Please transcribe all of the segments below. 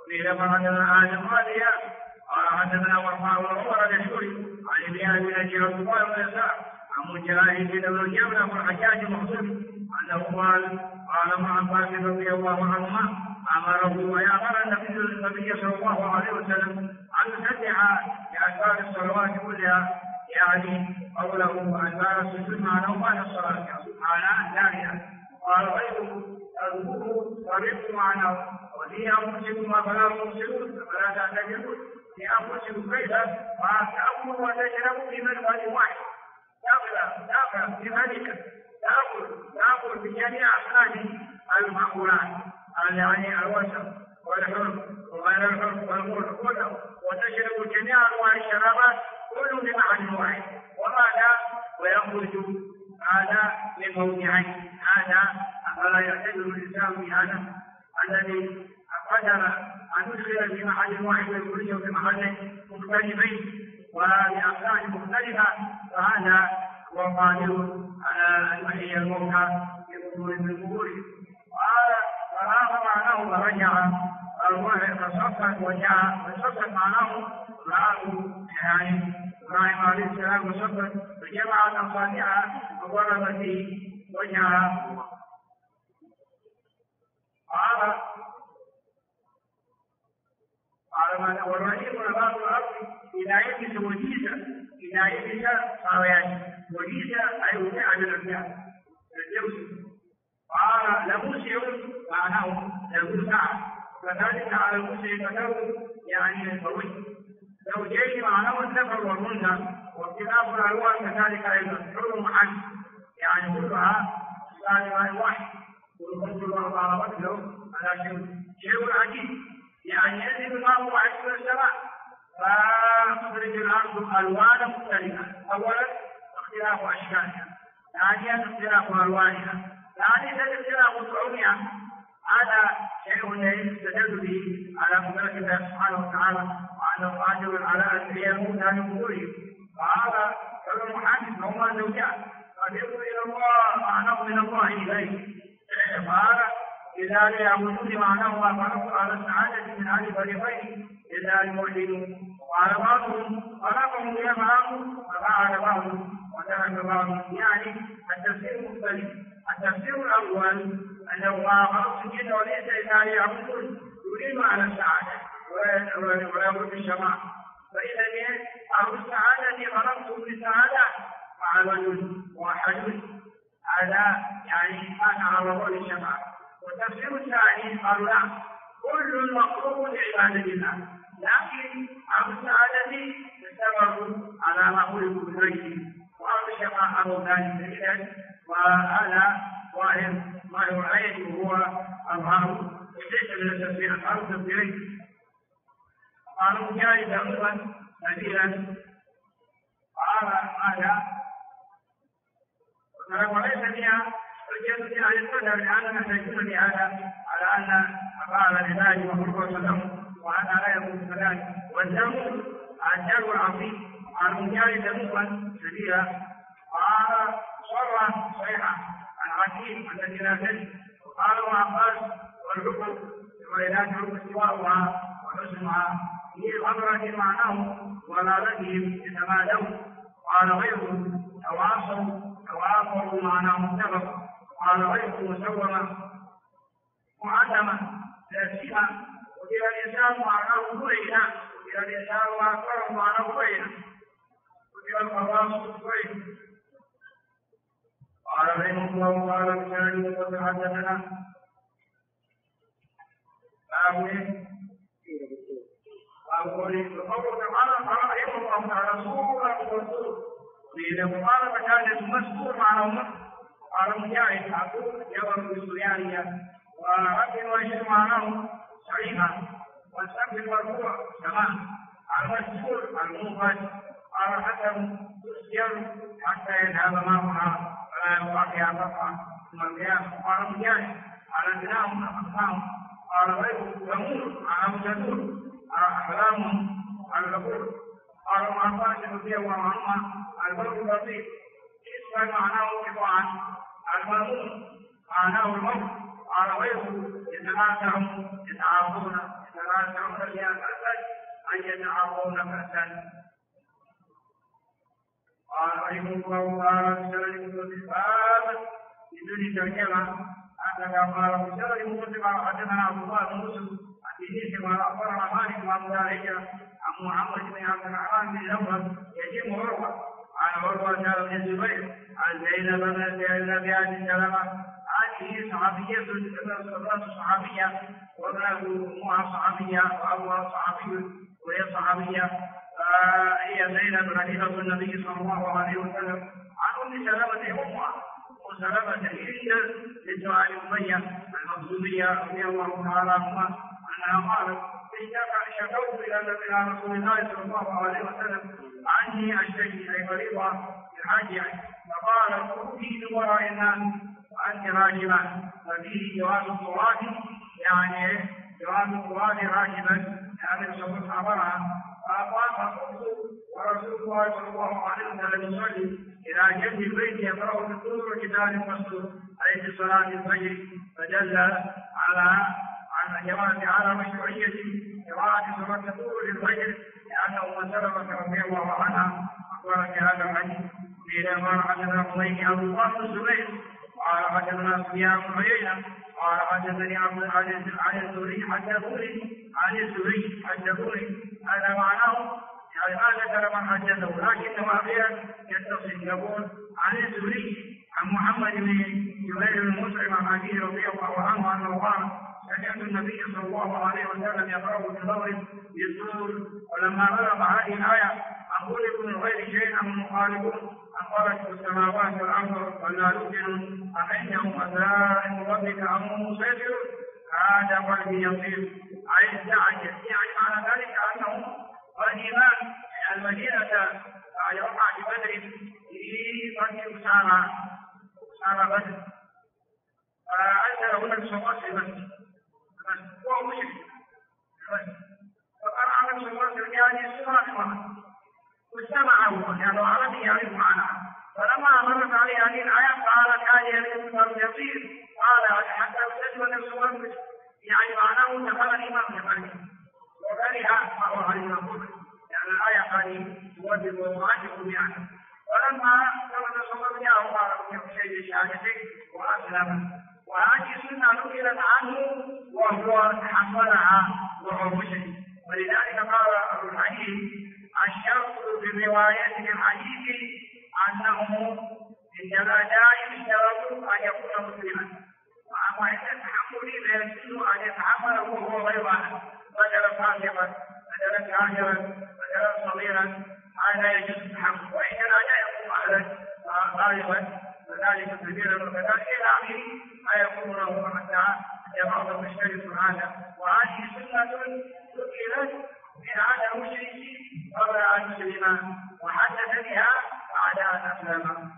وقيل فرحدثنا آدم قال حدثنا ورقاء وعمر الأشعري عن ابن أبي نجير عبد الله بن يسار عن مجاهد بن الجبل والحجاج المخزومي أنه قال مع عباس رضي الله عنهما أمره ويأمر النبي صلى الله عليه وسلم أن يسبح بأدبار الصلوات كلها، يعني قوله أدبار السجود معناه بعد الصلاة معناه ثانية. قال غيره الوضوء طريق معناه وفي أنفسكم فلا تبصرون فلا تعتذرون في أنفسكم كيف تأكلوا وتشربوا في مدخل واحد، تأكل في ذلك تأكل بجميع أصناف المأكولات يعني الوسط والحرم وغير الحرم والمر كله، وتشرب جميع أنواع الشرابات كله بمعنى واحد. وهذا ويخرج هذا من موضعين، هذا فلا يعتذر الإنسان بهذا الذي قدر أن يدخل في محل واحد ويخرجه في محل مختلفين وبأفعال مختلفة، فهذا هو قادر على المحيي الموتى في قبور من قبوره. فهذا معناه فرجع الروح فصفت وجاء وصفت معناه رآه يعني إبراهيم عليه السلام وصفت فجمعت أصابعها وضربت به وجهها. قال والرحيم نبات الأرض إذا يبس وجيزة، إذا يبس صار يعني وجيزة أي وقع من الأرض الجوز. قال لموسع معناه لموسع، فذلك على الموسع فتوه يعني القوي. زوجين معناه الذكر والأنثى، واختلاف الألوان كذلك أيضا حرم عنه يعني كلها صار واحد والقدر الله على وجهه على شيء عجيب، يعني ينزل الماء وعشر السماء فتخرج الأرض ألوانا مختلفة. أولا اختلاف أشكالها، ثانيا اختلاف ألوانها، ثالثا اختلاف طعومها. هذا شيء يستدل به على قدرة الله سبحانه وتعالى وأنه قادر على أن يحيي الموتى من قبورهم. وهذا كل محدث هما زوجان قد يصل إلى الله معناه من الله إليه. فهذا إذا ليعبدون معناه وفرضوا على السعادة من هذه الفريقين إذا الموحدون. وعلى بعضهم خلقهم يفعلوا ففعل بعضهم وترك بعضهم، يعني التفسير مختلف. التفسير الأول أنه ما خلق الجن والإنس إذا ليعبدون يريد على السعادة ويأمر بالشماعة، فإذا أهل السعادة خلقتم بالسعادة وعبدون ووحدون، هذا يعني كان على رؤى الشماعة. والتفسير الثاني قالوا لا، كل مخلوق لعبادة الله، لكن أهل السعادة استمروا على ما خلقوا بغيره، وأهل الشماعة أمر ذلك إذن. وهذا ظاهر ما يعين وهو أظهر ليس من التفسير أظهر تفسيرين. قالوا مجاهد أيضا نبيلا قال هذا وليس فيها حجة على القدر لأننا نحتاجون بهذا على أن قال لله وخلقه لهم وأنا لا يكون كذلك. والذنب الجر العظيم قال مجاهد أيضا نبيلا قال صرة صيحة العجيب الذي لا تجد. وقالوا عباس والحكم وإذا جروا استواءها وحسنها هي الأمر معناه ولالتهم يتمادون. قال غيره تواصلوا معناه متفق. قال غيره مسومة معلمة تأسيها. وإلى الإنسان معناه بينا، وإلى الإنسان وأكبر معناه بينا، وإلى الخواص بينا. قال رحمه الله قال بسند وتحدثنا فقوله تعالى قال رحمه الله تعالى صورة والصور وإذا مقاربة كانت مسكور معناه. قال مجاهد عقول يوم بالسريانية ورب ويشير معناه صحيحا والسقف المرفوع تمام. المسكور المنفذ قال حتى يسجر حتى يذهب ماؤها فلا يبقى فيها بقعة ثم القيامة. قال مجاهد على انتهاهم أقسام. قال غيره يموت على مجدور أحلامهم على الغفور. قال عباس رضي الله عنهما البر اللطيف اسم معناه قطعا، المأمون معناه الموت. قال غيره يتعاطون فيها بأسا أن يتعاطون بأسا. قال رحمه الله تعالى بسند الباب بدون ترجمة هكذا قال بسند مسلم حدثنا عبد الله بن مسلم حديث ما أخبرنا مالك وأبو داود عن محمد بن عبد الرحمن بن نوفل يتم عروة عن عروة بن الزبير عن زينب بن أبي سلمة هذه صحابية صحابية وابنه أمها صحابية وأبوها صحابي وهي صحابية هي زينب خليفة النبي صلى الله عليه وسلم عن أم سلمة أمها وسلمة هند بنت أبي أمية المخزومية رضي الله تعالى عنها أنها قالت شكوت إلى رسول الله صلى الله عليه وسلم عني أشتكي أي مريضة بالحج فقال في وراء الناس وأنت راجبة وفيه جواز الصلاة يعني جواز الصلاة راجبا يعني صلى عبرها فقام ورسول الله صلى الله عليه وسلم يصلي إلى جنب البيت يقرأ في الطور كتاب مسطور أي في صلاة الفجر فدل على مشروعية قراءة سورة الطور للفجر لأنه من سلمة رضي الله عنها أخبرت هذا الحديث بينما حدثنا قضيه أبو بكر الزبير قال حدثنا سفيان بن عيينة قال حدثني عن الزهري حدثوني هذا معناه يعني ما ذكر من حدثه لكن ما غير يتصل يقول عن الزهري عن محمد بن جبير بن مسلم عن أبيه رضي الله عنه أنه قال سمعت النبي صلى الله عليه وسلم يقرأ في المغرب بالطور ولما بلغ هذه الآية أقول من غير شيء أم مخالفون أنقلت السماوات والأرض ولا يمكن أمنهم أذائم ربك أم مسيطر هذا قلبي يصير أي استعجل يعني معنى ذلك أنه والإيمان المدينة يوقع ببدر في قتل أسامة بدر فأنزل هنا الصلاة بس هو مشرك فقرأ من صلاة يعني سورة واستمعوا لأنه عربي يعرف معناها فلما مرت عليه هذه الآية قالت هذه الإنسان يصير قال حتى تجد الصلاة يعني معناه دخل الإمام لقلبه وكره فهو عليه المقول لأن الآية هذه توجب وواجب يعني ولما ثبت الصلاة جاءه قال في شيء شهادتين وأسلم وهذه سنة نقلت عنه وهو تحملها وهو مشرك ولذلك قال أبو الحديث الشرط في رواية الحديث أنه عندما دائم اشترطوا أن يكون مسلما وأما عند التحمل فيجوز أن يتحمله وهو غير أهل بدلا فاسقا بدلا كافرا بدلا صغيرا هذا يجوز التحمل وإن لا يكون أهلا غالبا وذلك كبيرا وكذلك إلى آخره لا يكون له حتى يبعض المشترك هذا وهذه سنة ذكرت من هذا المشرك قبل أن يسلم وحدث بها بعد أن أسلم.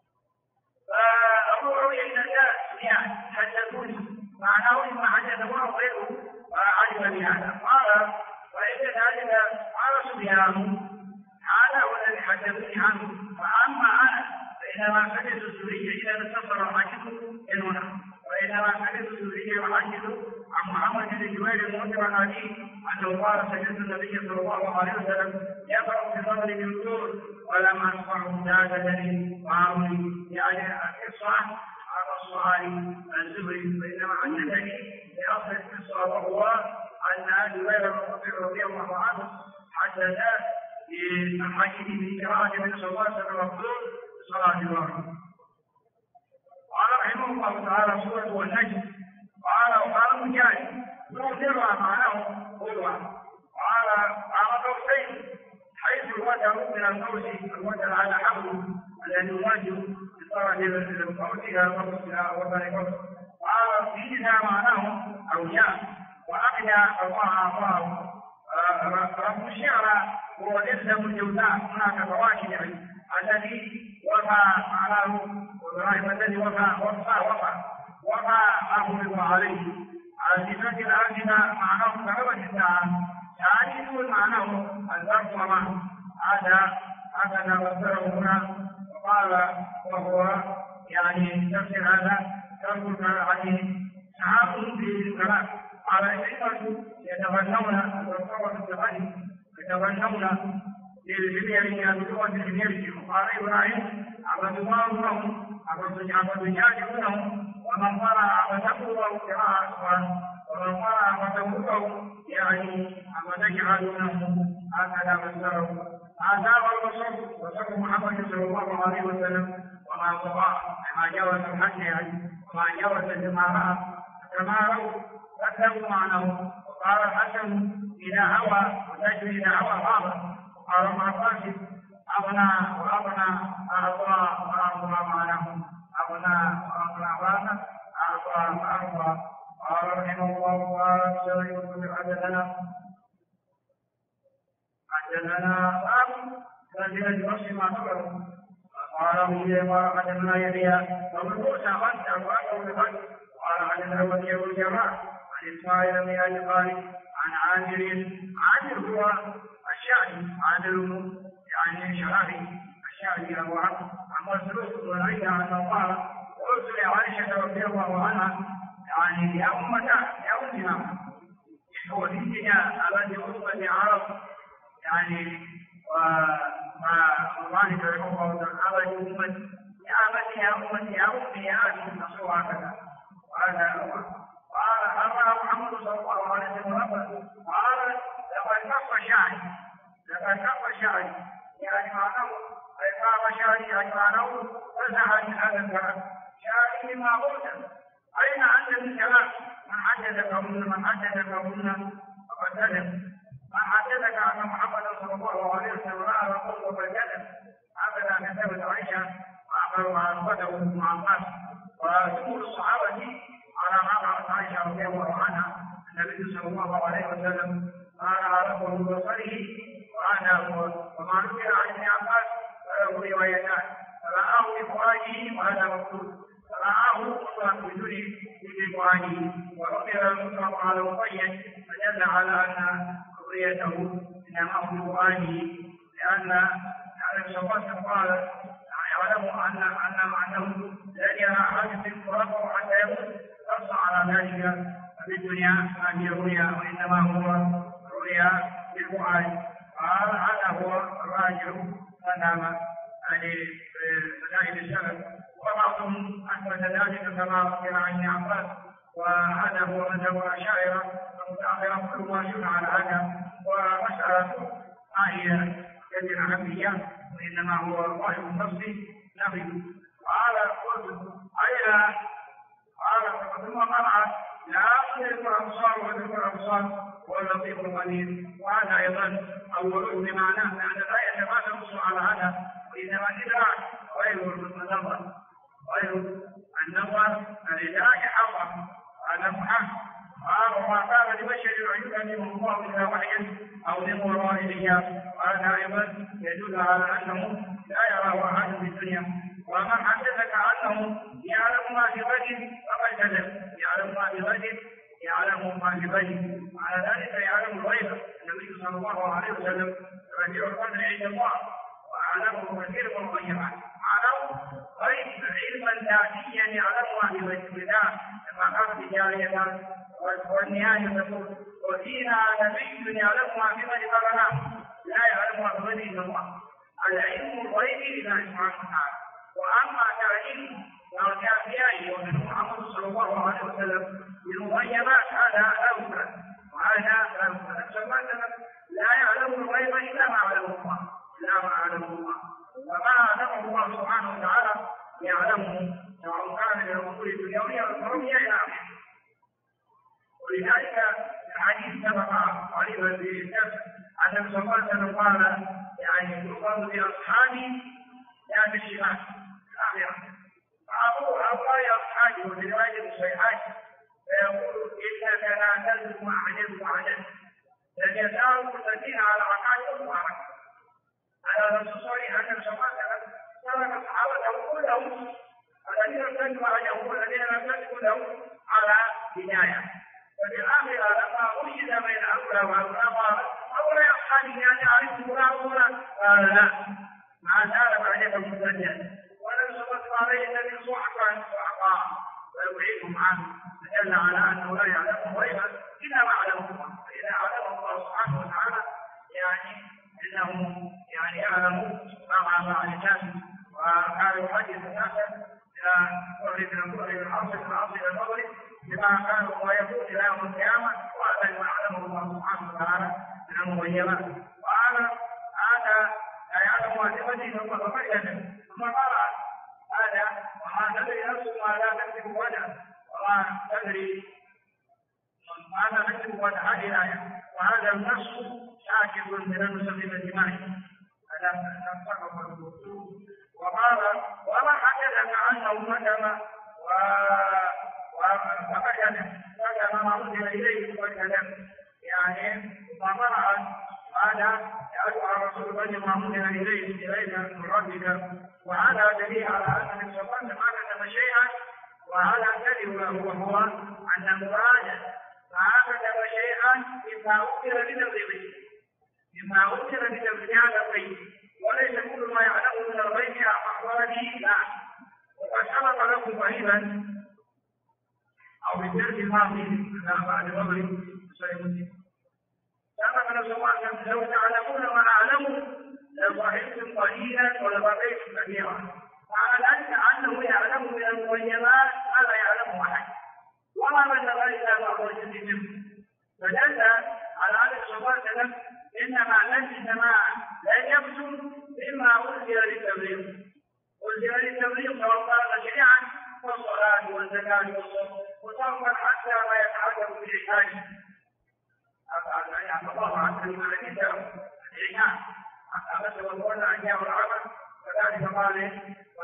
فأبو عوية يعني حدثوني معناه إما حدثه أو غيره وعلم بهذا قال وإن ذلك قال سفيان هذا هو الذي حدثني عنه فأما أنا فإنما سمعت السوري إذا انتصر الحديث إننا وإنما سمعت السوري والحديث عن محمد بن جبير المؤمن عن أبيه أنه قال سمعت النبي صلى الله عليه وسلم يقرأ في الفضل بالطور ولم أسمعه زادني وعمري يعني القصة على الصحابي الزهري فإنما حدثني بأصل القصة وهو أن جبير رضي الله عنه حدث بالحديث بقراءة النبي صلى الله عليه وسلم صلاة الوحي. قال رحمه الله تعالى سورة والنجم وقال مجاهد نوثرها معناه قلوة قال قوسين حيث الوتر من القوس الوتر على حبل الذي يواجه بطرف القوس إلى القوس إلى وتر قوس قال فيها معناه أولياء وأغنى الله رب الشعر هو يسلم الجوزاء هناك فواكه الذي وفى معناه وإبراهيم الذي وفى أمره عليه الصفات الآخرة معناه كرمة الساعة ثاني معناه الظرف وما هذا فسره هنا وقال وهو يعني تفسير هذا ترك الحديث سحاب في الكلام قال الأئمة يتغنون بالصورة الغني يتغنون بالحمير بلغة الحمير. وقال إبراهيم عبد الله لهم عبد يعجبونهم ومن قرأ فتقوله قراءة ومن قرأ فتقوله يعني فتجعلونه هكذا فسره. هذا هو وصف محمد صلى الله عليه وسلم وما استطاع ما جاوز الحد وما جاوز الجماعة كذبوا معناه. وقال الحسن إذا هوى وتجري إذا هوى غابة. وقال ابن عباس أغنى وأغنى أعطى وأعطى معناه أغنى وأغنى غابة أعطى وأعطى. قال رحمه الله تعالى سوري حدثنا فانزل بنص ما قبله. قال ابو حدثنا يحيى وابن موسى غد واكثر بغد. قال حدثنا وكيع الجماعه عن اسماعيل بن ابي خالد عن عامر هو الشعبي عامر يعني شعبي الشعبي ابو عبد عن مسروق بن عيسى انه قال قلت لعائشه رضي الله عنها يعني يا امتنا هو ديننا الذي امه عرب يعني وما الله رحمه الله تعالى أمتي يا أمتي يا أمي يا أبي النصر هكذا. قال أمر محمد صلى الله عليه وسلم قال لقد كف شعري يعني معناه إقام شعري يعني معناه فزع من هذا الكلام شعري مما قلت أين أنت من كلام من حدثكم فقد كذب. من حدثك أن محمد صلى الله عليه وسلم رأى رسول بالكذب هكذا كتبت عائشة وأخبرها أخبره ابن عباس. وجمهور الصحابة على ما قالت عائشة رضي الله عنها النبي صلى الله عليه وسلم قال ربه ببصره وهذا هو. وما ذكر عن ابن عباس فله روايتان فرآه بفؤاده وهذا مكتوب فرآه مطلق بدون بفؤاده وأمر المطلق على مقيد فدل على أن رؤيته إنما هو بفؤاده لأن الشخص قال يعلم أنه لن يرى أحد في التراب حتى يموت نص على ذلك في الدنيا هذه الرؤيا وإنما هو رؤيا بالفؤاد. قال هذا هو الراجع مذهب مذاهب السلف وبعضهم أثبت ذلك كما ذكر عن ابن عباس وهذا هو مذهب الأشاعرة المتأخرة كل ما شرع على هذا. ومسألة ما هي كثير أهمية وإنما هو الوحي النفسي نفي. قال قلت أين قال ثم قرأ لا تدرك الأبصار وتدرك الأبصار واللطيف الخبير. وهذا أيضا أول بمعناه لأن الآية ما تنص على هذا وإنما الإدراك غير النظر الإدراك حقا هذا محق. قال وما كان لبشر أن يكلمه الله إلا وحيا أو من وراء حجاب. وهذا أيضا يدل على أنه لا يراه أحد في الدنيا. ومن حدثك أنه يعلم ما في غد فقد كذب. يعلم ما في غد على ذلك يعلم الغيب. النبي صلى الله عليه وسلم رفيع القدر عند الله وأعلمه كثير من الغيبات. أعلم غيب علما ذاتيا يعلم ما في غد كما قال في جارية والنهاية تقول وفينا نبي يعلم ما في غد قبلنا لا يعلم ما في غد إلا الله. العلم الغيب لله سبحانه وتعالى. وأما تعليم الكافيين ومن محمد صلى الله عليه وسلم بالمغيبات هذا أوفى وهذا لا يعلم الغيب إلا ما علمه الله وما علمه الله سبحانه وتعالى يعلمه سواء كان من الأمور الدنيوية والأخروية إلى آخره. ولذلك الحديث سبق قريبا في الدرس أن النبي صلى الله عليه وسلم قال يعني يقال لأصحابي لا بالشمال الآخرة. فأقول أقول أصحابي وفي رواية الصحيحات فيقول إنك لا تلزم أعجل لن يزال مستقيم على ركعات مباركة. هذا نص صريح أن النبي صلى الله عليه وسلم ترك صحابته كلهم الذين ارتدوا عليهم والذين لم يرتدوا لهم على بداية. ففي الآخرة لما وجد بين أولى وأولى أولى أصحابي يعني أعرفه قال لا ما زال بعدك المسجد ولم صلى عليه الذي صحقا ويبعدهم عنه فدل على أنه لا يعلم غيبا أنه يعني يعلم مع الناس، وكان يحدث الناس إلى مغرب العصر إلى المغرب بما كان ويكون إلى يوم القيامة، وهذا ما يعلمه الله سبحانه وتعالى من المغيبات. هذا لا يعلم واجبته ثم تبين ثم قال هذا وما تدري نفس ما لا تكتب غدا وما تدري ماذا تكتب غدا. هذه الآية وهذا النص شاكر من المسلمين الجماعي. هذا وقال وما حدثك أنه ندم وكذا ما أنزل إليه وكذا، يعني وقرأ هذا يدعو الرسول بما أنزل إليك من ربك، وهذا دليل على أن النبي صلى الله عليه وسلم كتب شيئا وهذا كذب له، وهو أن المراد ما كتب شيئا مما أخبر بتبليغ هذا الغيب، وليس كل ما يعلمه من الغيب أخبر به، لا. وقد سبق لكم قريبا أو في الدرس الماضي بعد المغرب سبق لكم لو تعلمون ما أعلمه لضحكتم قليلا ولبقيتم كثيرا. معنى أنه يعلم من المغيبات ما لا يعلمه أحد، وما بلغ إلا بعض الجن، فدل على أن صلى الله عليه وسلم إنما لن يكتم مما أنزل للتبليغ سواء كان شيئا والصلاة والزكاة والصوم وصوما حتى ما يتعلق بالإحسان. يعني الله عز وجل الإحسان حتى وقال أن يأمر العمل كذلك قال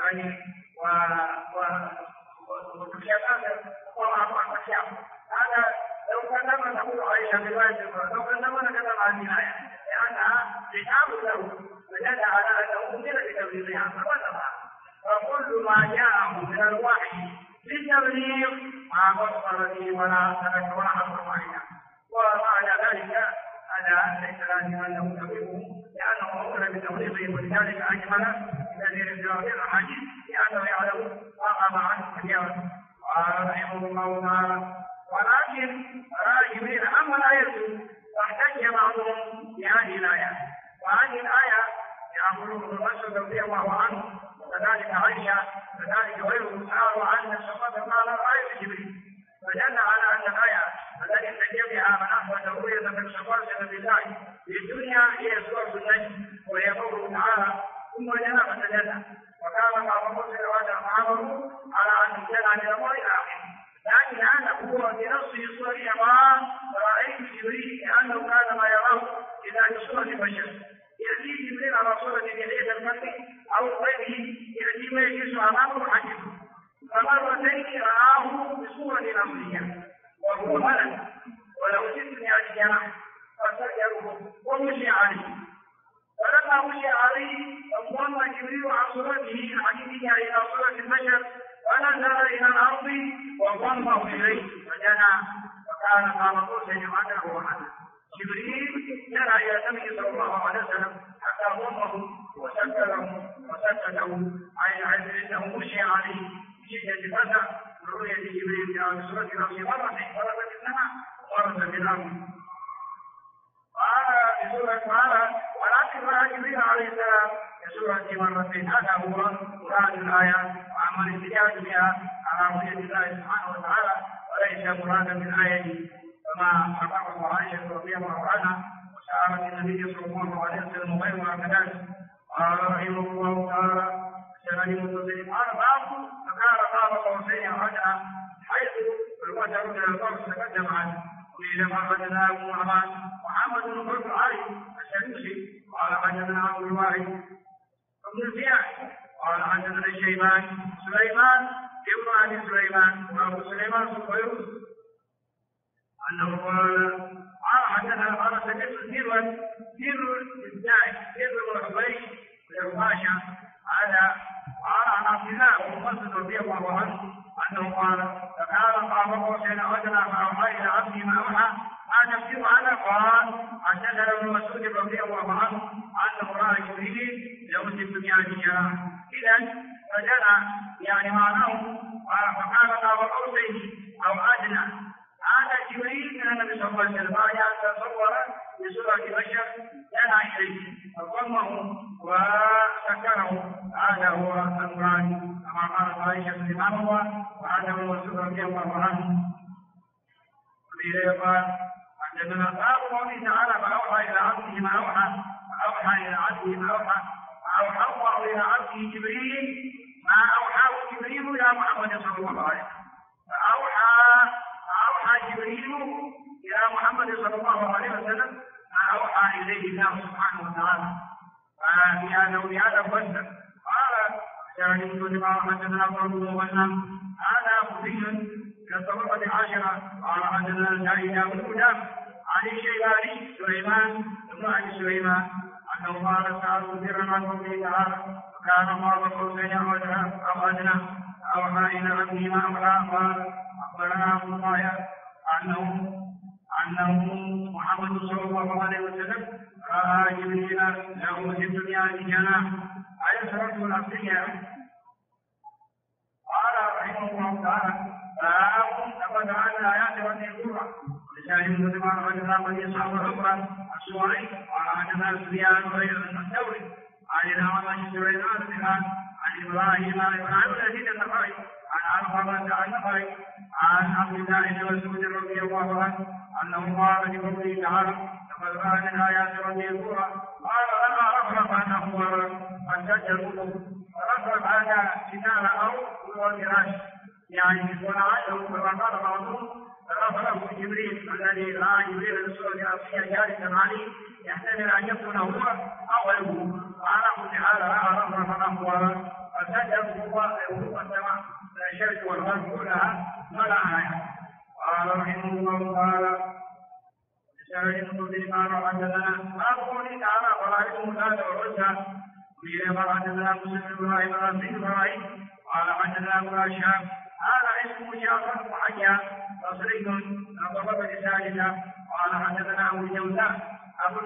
هذا لو كلمنا نقول عائشة بواجب لو كلمنا كتب عن الآية لأنها كتاب له فدل على أنه أمر بتبليغها فبلغها. فكل ما جاءه من الوحي للتبليغ ما بصر به ولا ترك ولا حصر معنا، ومعنى ذلك هذا ليس لازم أنه تبليغه لأنه أمر بتبليغه، ولذلك أجمل كثير من الأحاديث لأنه يعلم ما قام عنه كثيرا. قال رحمه الله تعالى ولكن رأى جبريل أما الآية فاحتج بعضهم بهذه الآية، وهذه الآية يقول ابن مسعود رضي الله عنه وكذلك عائشة وكذلك غيره سألوا عن الصفات قال آية جبريل، فدل على أن الآية التي احتج بها من أحمد رؤية من صفات بالله في الدنيا هي سورة النجم، وهي قوله تعالى ثم جنى فتجلى، وكان بعض المرسل وعمروا على أن يجتنى من الله إلى آخره. لكن هذا هو بنصه صريح ما رأيت جبريل كأنه كان ما يراه إذا في صورة بشر، يأتي جبريل على صورة جليد الملك أو غيره يأتي ما يجلس أمامه حجمه، فمرتين رآه بصورة نصية وهو ملك ولو 600 جناح فسجره ومشي عليه، فلما مشي عليه انضم جبريل عن صورته الحديثية إلى صورة البشر فنزل إلى الأرض وضمه إليه فجنى، وكان قام قوسين أو أدنى. جبريل جنى إلى النبي صلى الله عليه وسلم حتى ضمه وسكته عن أنه مشي عليه بشدة الفزع برؤية جبريل في صورة نفسه مرة في السماء ومرة في الأرض. قال في سورة تعالى ولكن رأى جبريل عليه السلام في سورة مرتين. هذا هو مراد الآية وأما الاحتجاج بها على رؤية الله سبحانه وتعالى وليس مرادا بالآية كما حققه عائشة رضي الله عنها وسألت النبي صلى الله عليه وسلم وغيرها كذلك. قال رحمه الله تعالى سند متصل قال باب فكان قاب قوسين أو أدنى حيث الوجه من القوس تقدم عنه. قيل ما حدثنا أبو نعمان محمد بن بكر علي السدوسي قال حدثنا أبو الواحد بن زياد قال حدثنا الشيبان سليمان ابن أبي سليمان وأبو سليمان الصغير أنه قال حدثنا قال سمعت سر الزاهد سر الحبيش والرماشة هذا قال عن عبد الله بن مسعود رضي الله عنه أنه قال فكان قام قوسين أو أدنى فأوحى إلى عبده ما أوحى ما تفسير هذا قال حدثنا ابن مسعود رضي الله عنه أنه رأى جبريل له 600 جناح. إذا فجنى يعني معناه فكان قام قوسين أو أدنى. هذا جبريل من النبي صلى الله عليه وسلم يعني تصور بصورة بشر جنى إليه. عائشة بما هو وعن ابن مسعود رضي الله عنه. وفي قال حدثنا باب قوله تعالى فأوحى إلى عبده ما أوحى إلى عبده ما أوحى الله إلى عبده جبريل ما أوحاه جبريل إلى محمد صلى الله عليه وسلم. فأوحى جبريل إلى محمد صلى الله عليه وسلم ما أوحى إليه الله سبحانه وتعالى. ففي هذا فسر قال سعيد بن جبير حدثنا قوله وسلم هذا خفي كالطبقة العاشرة قال حدثنا سعيد بن عن الشيباني سليمان بن أبي سليمان أنه قال سألت سرا عن قوله تعالى وكان الله قوسين أو أدنى أوحى إلى عبده ما أوحى قال أخبرنا أبو طاهر أنه محمد صلى الله عليه وسلم رأى جبريل له 600 جناح أيسرته الأصلية. قال رحمه الله تعالى لقد عنا آيات ربي الكبرى لسان بن جمال رضي الله عنه يصحب الأخرى السوري قال حدثنا سفيان غير الثوري عن الأعمش سليمان بن عن إبراهيم عن يزيد النخعي عن علقمة عن النخعي عن عبد الله بن مسعود رضي الله عنه أنه قال في قوله تعالى لقد رأى من آيات ربي الكبرى قال لما رفرف أنه قد سجل رفرف هذا كتاب أو الفراش يعني ونعيه كما قال بعضهم رفرف جبريل الذي رأى جبريل الرسول الأصلية جالسا عليه يحتمل أن يكون هو أو غيره. على كل حال رأى رفرف أنه فسجل هو السماء الشرك والغرب كلها ملأها. قال رحمه الله تعالى سعيد بن قال حدثنا باب قوله تعالى ورأيتم اللات والعزى وفي حدثنا مسلم بن ابراهيم قال حدثنا ابو هشام هذا اسمه جعفر بن حيان بصري الطبقة الثالثة قال حدثنا ابو الجوزاء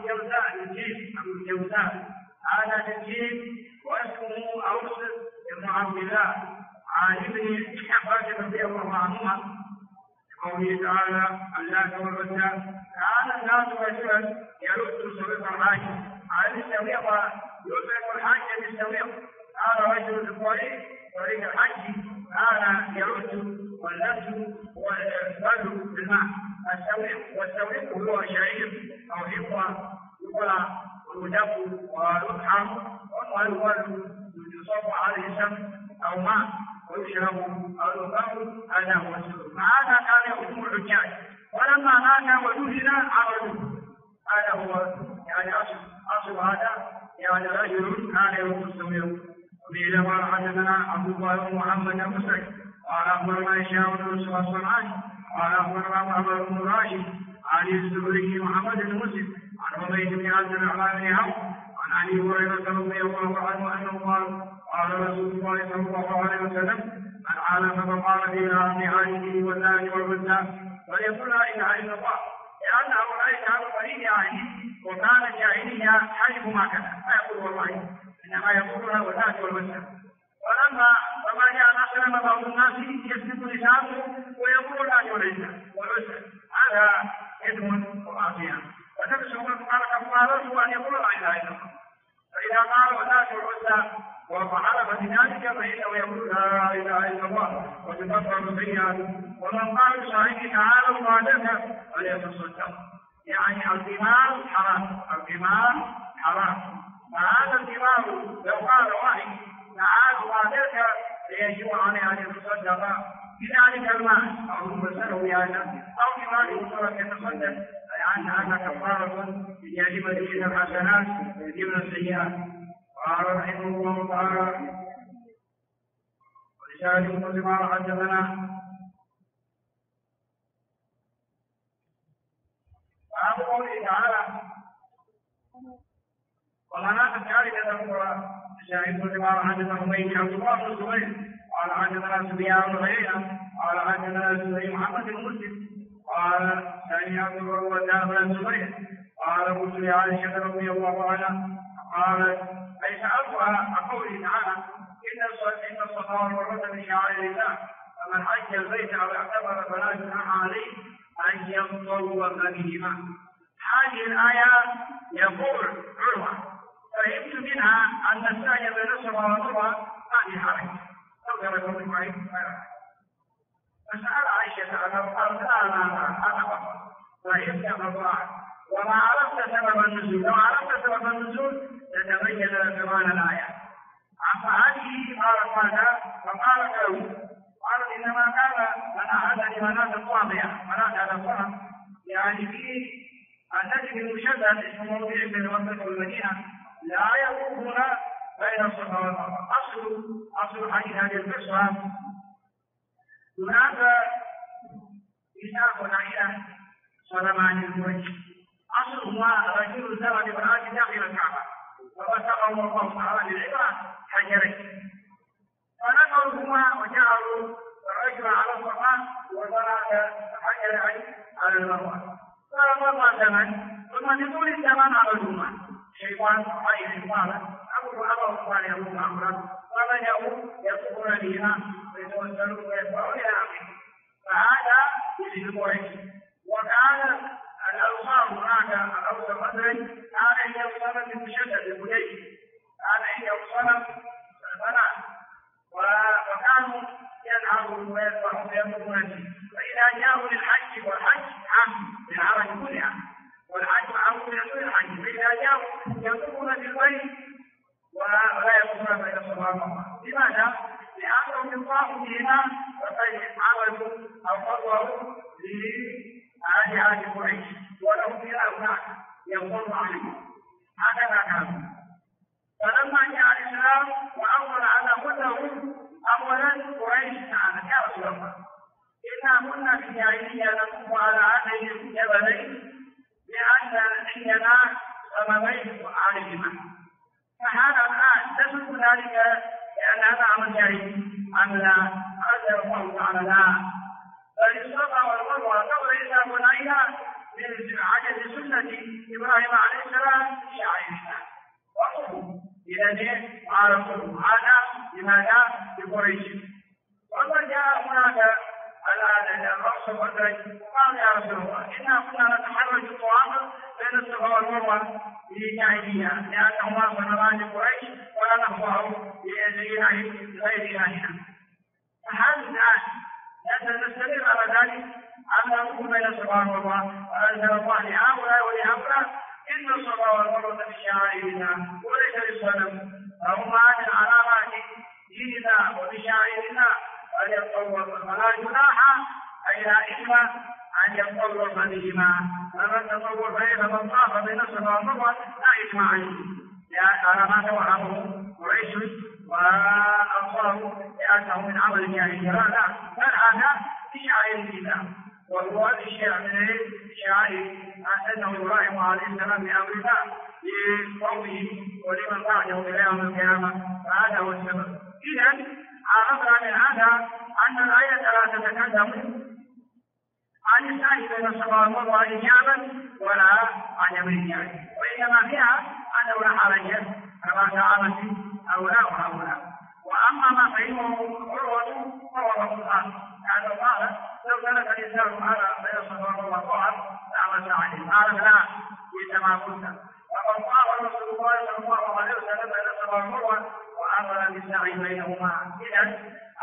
هذا تنجيب واسمه اوس بن عبد الله عن ابن عباس رضي الله عنهما قوله تعالى اللات والعزى كان الناس رجلا يرد سويق الحاج عن السويق يطلق الحاج بالسويق. قال رجل في طريق الحج كان يرد واللبس والبدء بالماء. والسويق هو شعير او حفظه يقلع ويدب ويطحن ويولد يصب عليه الشمس او ماء ويشرب او يقام. هذا هو السويق. فهذا كان يخدم الحجاج ولما مات ودفن عرضوه. هذا هو يعني اصل هذا يعني رجل كان يرد السويق. وفي لما حدثنا عبد الله بن محمد المسعد قال اخبرنا هشام بن يوسف الصنعاني قال اخبرنا محمد بن راشد عن الزهري محمد بن مسلم عن عبيد بن عبد الرحمن بن عوف عن ابي هريره رضي الله عنه انه قال رسول الله صلى الله عليه وسلم من عالم فقال في نار عينه والنار والعزى وليقول لا اله الا الله لان هؤلاء كانوا قليل عين وكان الجاهليه حيث ما كان لا يقول والله انما يقولها والناس والعزى. فما جاء نصر بعض الناس يسلك لسانه ويقول لا والعزى هذا اثم وعصيان. وتبسم قال كفارته ان يقول لا اله الا الله. فاذا قال والناس والعزى وحلف بذلك فانه يقول لا اله الا الله وتكفر سيئاته. ومن قال لصاحبه تعالى وعدك فليتصدق يعني القمار حرام. فهذا القمار لو قال واحد تعالى وعدك ليجب عليه ان يتصدق بذلك المال او يمسله بهذا او بمال مطلق يتصدق لان هذا كفاره بجانب دين الحسنات ويجب السيئات. قال رحمه الله تعالى ولسان بن جمال حدثنا باب قوله تعالى ومناة الثالثة الأخرى لسان بن جمال حدثنا حميد عبد الله بن الزبير قال حدثنا سفيان بن عيينة قال حدثنا زهري محمد بن مسلم قال سمع عبد الله بن الزبير قال قلت لعائشة رضي الله عنها قالت أي سألتها عن قوله تعالى إن الصفا والمروة من شعائر الله فمن حج البيت أو اعتمر فلا جناح عليه أن يطوف بهما. هذه الآية يقول عروة فهمت منها أن السعي بين الصفا والمروة ما في حرج. لو أفضل يكون معي فسأل عائشة عنه قالت لا أنا فقط فإنك الله وما عرفت سبب النزول، لو عرفت سبب النزول لتبين زمان الآية. فهذه قالت ماذا؟ فقالت له قالت إنما كان لنا هذا لمناة الطامية، مناة هذا الطرف يعني في النجم المشدد اسم موضع بين مكة والمدينة لا يطوفون بين الصفا والمروة. أصل حديث هذه القصة هناك نساء نائلة صنمان القريش أصلهما رجل زرع امرأة داخل الكعبة فبسقهم الله تعالى للعبرة حجرين فنقلهما وجعلوا الرجل على الصفا وضرب حجرين على المروة. فمر زمن ثم لطول الزمان عرضهما شيطان خير قال أبو قال يقول أمرا فبدأوا يطوفون بهما ويتوسلون ويدفعون إلى آخره. فهذا يجد قريش. وكان الأوصار هناك الأوصى بدر كان عند أوصار المشدد البديل كان عند أوصار البنات وكانوا ينهرون ويذبحون ويطوفون به. فإذا جاءوا للحج والحج عام للعرب كلها والحج عام من الحج فإذا جاءوا يطوفون بالبيت ولا يطوفون بين الصفا والمروة. لماذا؟ لأنهم يطافوا بهما فقد عملوا أو قضوا لآلهة قريش ولهم فيها هناك ينظر عليهم هكذا كانوا. فلما جاء الإسلام وأول على كلهم أولا قريش تعالى يا رسول الله إنا كنا في الجاهلية نطوف على هذين الجبلين لأن عندنا صنمين وعالهما. فهذا الآن تسلك ذلك لأن هذا عمل جاهلي أم لا؟ أنزل الله تعالى لا. فالصفا والمروة قبل إسلامنا إلى من عجز سنة إبراهيم عليه السلام شعائرنا وقوموا إذا عارفوا هذا لماذا؟ لقريش. وما جاء هناك الرأس والبدر قال يا رسول الله إنا كنا نتحرج الطواف بين الصفا والمروة في الجاهلية لأنهما صنمان قريش ولا نخضع لغير إلهنا. فهذا الآن نستمر على ذلك أن نقوم بين الصفا والمروة وأنزل الله لهؤلاء ولهؤلاء إن الصفا والمروة من شعائرنا وليس للصنم فهما من علامات ديننا وبشعائرنا أن يتطور فلا جناح أي لا إثم أن يتطور بهما. فمن تطور فمن طاف بين الصفا والمروة لا إثم عليه على ما توهمه قريش وأنصاره لأنه من عمل الجاهلية. لا بل هذا بشعائر الإسلام وهو الشيء من شعائر أنه إبراهيم عليه السلام بأمر الله لقومه ولمن بعده إلى يوم القيامة فهذا هو السبب. إذا عرفنا من هذا أن الآية لا تتكلم عن السعي بين الصفا والمروة إجابا ولا عن يمين وإنما فيها أنه لا حرج كما تعالت هؤلاء وهؤلاء. وأما ما فهمه عروة فهو القرآن يعني قال لو كانت الإنسان على بين الصفا والمروة طاعا لا مسا عليه قال لا إنما قلت فقد طاع رسول الله صلى الله عليه وسلم بين الصفا والمروة وأمر بالسعي بينهما. إذا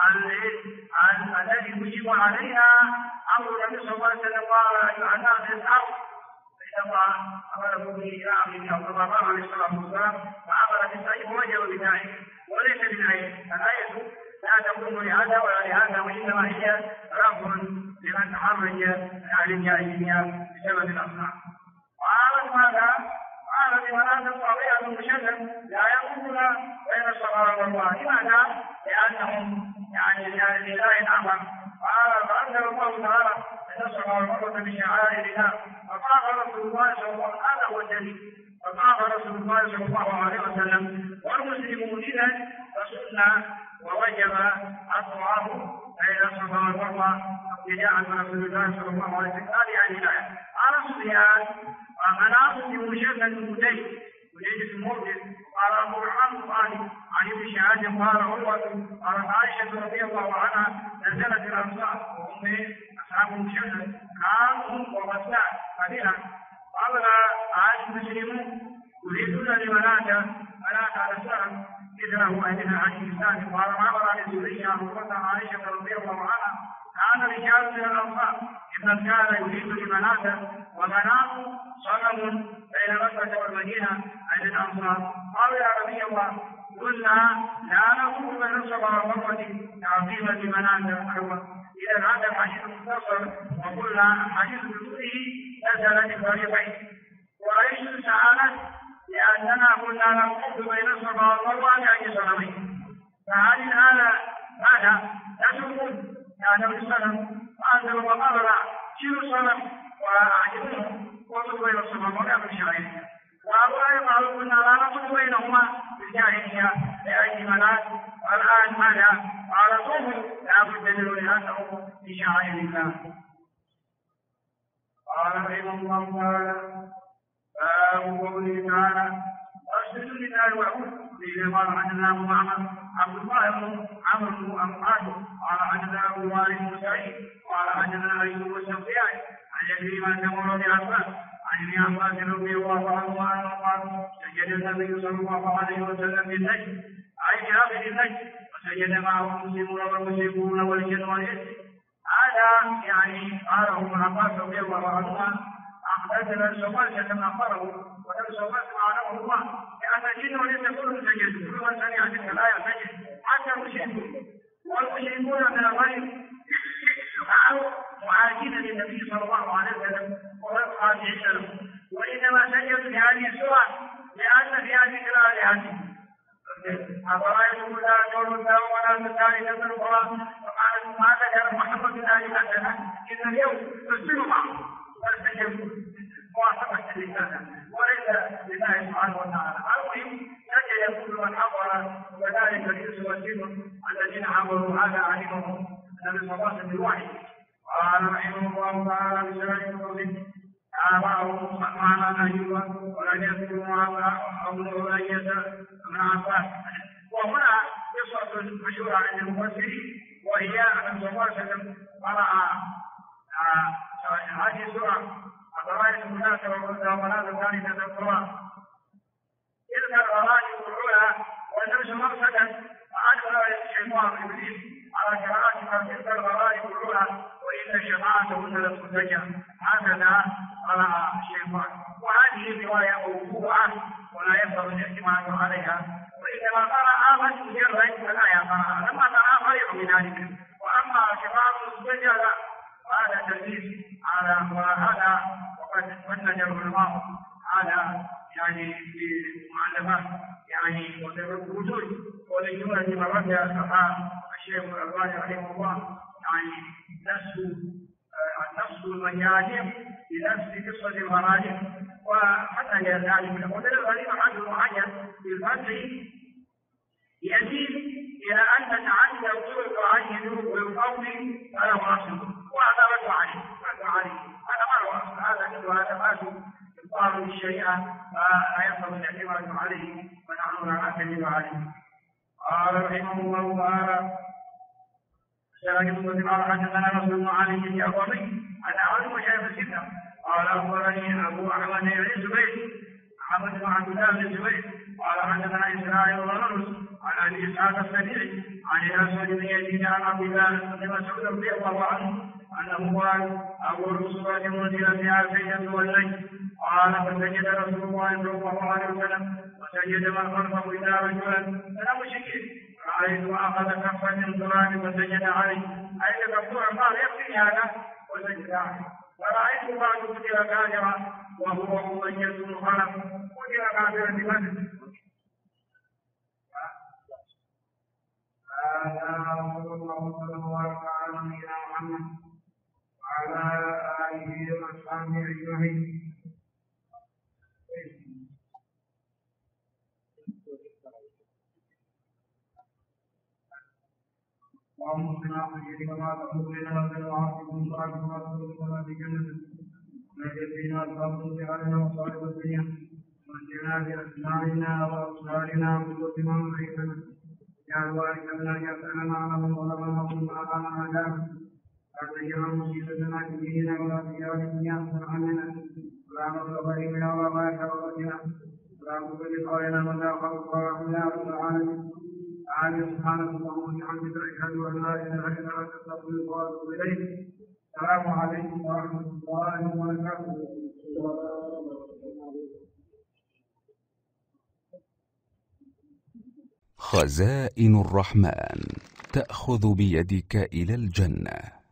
الذي يجب علينا أمر النبي صلى الله عليه وسلم قال أيها الناس اسعوا فإن الله أمره بإعلامه أو كما قال عليه الصلاة والسلام فأمر بالسعي ووجب بذلك وليس بالآية. الآية لا تكون لهذا ولا لهذا وإنما هي رفع لمن تحرج عن الجاهلية بسبب الأصنام. قالت ماذا؟ قال بمناة الطبيعة المشدد لا يكون بين الصفا والمروة. لماذا؟ لأنهم لله الأمر. قال فأنزل الله تعالى أن الصفا والمروة من شعائر الله فطاف رسول الله صلى الله عليه وسلم. هذا هو الدليل. فطاف رسول الله صلى الله عليه وسلم والمسلمون إذا فسنة ووجب الطواف بين الصفا والمروة ابتداء من رسول الله صلى الله عليه وسلم. هذه الآية. قال سفيان ومناط بمشدد البديل وليس الموجد. قال أبو الرحمن الطالب عن ابن شهاب قال عروة قالت عائشة رضي الله عنها نزلت الأنصار وهم أصحاب المشدد كانوا وغساء قليلا. قال عائشة المسلمون يريدون لمناة على السلام مثله أهل الحديث الثاني قال ما رأى الزهري عن عائشة رضي الله عنها كان رجال من الأنصار ممن كان يريد لمناته ومناه صنم بين مكة والمدينة عن الأنصار قالوا يا نبي الله قلنا لا نقول بين الصفا والمروة تعظيما لمناته إذا هذا الحديث مختصر وقلنا الحديث بطوله نزل للفريقين وليس سألت لأننا قلنا نقول بين الصفا والمروة لأي صنمين فهذه الآلة ماذا تسوقون يا نبي الصنم فأنزل الله لا شيلوا الصنم وأعجبوه وصلوا بين الصفا والمروة بالشرعين وهؤلاء قالوا كنا لا نصب بينهما بالجاهلية لأي منات والآن ماذا قال صوموا لا بد دليل لأنه في شعائر الله. قال رحمه الله تعالى باب قوله تعالى أشهد لله وعود فيه قال حدثنا أبو معمر عبد الله بن عمرو بن أمقاته قال حدثنا أبو مالك بن سعيد قال حدثنا أيوب السفياني عن يكرم تمر بن عباس عن ابن عباس رضي الله عنه انه قال سجد النبي صلى الله عليه وسلم بالنجم اي كافر النجم وسجد معه المسلمون والمشركون والجن والانس هذا يعني قاله ابن عباس رضي الله عنهما اخرج الشمال كما اخبره ولم الشمال معناه الله لان الجن والانس كلهم سجدوا كل من سمع تلك الايه سجد حتى المشركون والمشركون من الغيب فعلوا معاجين للنبي صلى الله عليه وسلم وخاشعين له وانما سجدوا في هذه السوره لان في هذه الايه أفرأيتم لا تولوا الله ولا تثالثة القرآن فقال ما ذكر محمد بن أبي حسنة إن اليوم تسجدوا معه فاستجبوا مواافقة لله وليس لله سبحانه وتعالى. المهم سجد كل من حضر وذلك الإنس والجن الذين حضروا هذا علمهم النبي صلى الله عليه وسلم بالوحي. قال رحمه الله تعالى بسبب قوله آباؤهم معنا أيوب ولم يذكروا أبو أبي بن عباس. وهنا قصة مشهورة عند المفسرين وهي أن صلى الله عليه وسلم قرأ هذه السورة الغرائب المناسبة والمناسبة الثالثة القرآن تلك الغرائب الأولى وليس مقصدا فأدخل الشيطان إبليس على قراءة تلك الغرائب الأولى وإن شفاعتهن لترتجى هكذا قرأ الشيطان. وهذه الرواية موضوعة ولا ينبغي الاعتماد عليها وإنما قرأ من مجرد الآية قرأ لما قرأ فريق من ذلك. وأما شفاعة المستجى وهذا تدليس على وهذا وقد فند العلماء هذا يعني في معلمات يعني وجود ولجملة من رجع الشيخ الألباني رحمه الله يعني نفس المجاهيل بنفس قصة الغرائب وحتى ذلك وذلك الغريب حجر معين في الفتح يزيد إلى أن تتعدى الطرق عن يدوب والقول فله أصل وهذا رد عليه هذا ما له أصل هذا فاسد يقال بالشريعة فلا ينبغي الاعتماد عليه ونحن لا نعتمد عليه. قال رحمه الله تعالى قال حدثنا رسول الله عليه الجعفري أن أعلم شيخ الستة قال أخبرني أبو أحمد بن الزبير محمد بن عبد الله بن الزبير قال حدثنا إسرائيل بن يونس عن أبي إسحاق السبيعي عن الأسود بن يزيد عن عبد الله بن مسعود رضي الله عنه أنه قال أول سورة منزلت فيها السجدة والنجم قال فسجد رسول الله صلى الله عليه وسلم وسجد من خلفه إلا رجلا فلا مشكل رأيت أخذ كفا من تراب فسجد عليه أي كفور قال يكفي هذا وسجد عليه. ورأيت بعض قتل كافرا وهو مميز خلف قتل كافرا بمثل. هذا رسول الله صلى الله عليه وسلم محمد وعلى آله وأصحابه أجمعين. اللهم صل على سيدنا محمد وعلى آله وصحبه وسلم ونجعلنا الفضل علينا وصالح الدنيا ونجعلنا بأسماعنا وأبصارنا وقوتنا وحكمنا يا وارث لنا يسألنا على من ظلمنا ومن أعطانا عذابا لا تجعل مصيبتنا في ديننا ولا في دنيا سبحاننا ولا مصطفى إلا وما يتوفنا ولا مبلغ بلقائنا من لا خلق ولا رب العالمين. سبحانك اللهم وبحمدك أشهد أن لا إله إلا أنت أستغفرك وأتوب إليك. السلام عليكم ورحمة الله وبركاته. خزائن الرحمن تأخذ بيدك إلى الجنة.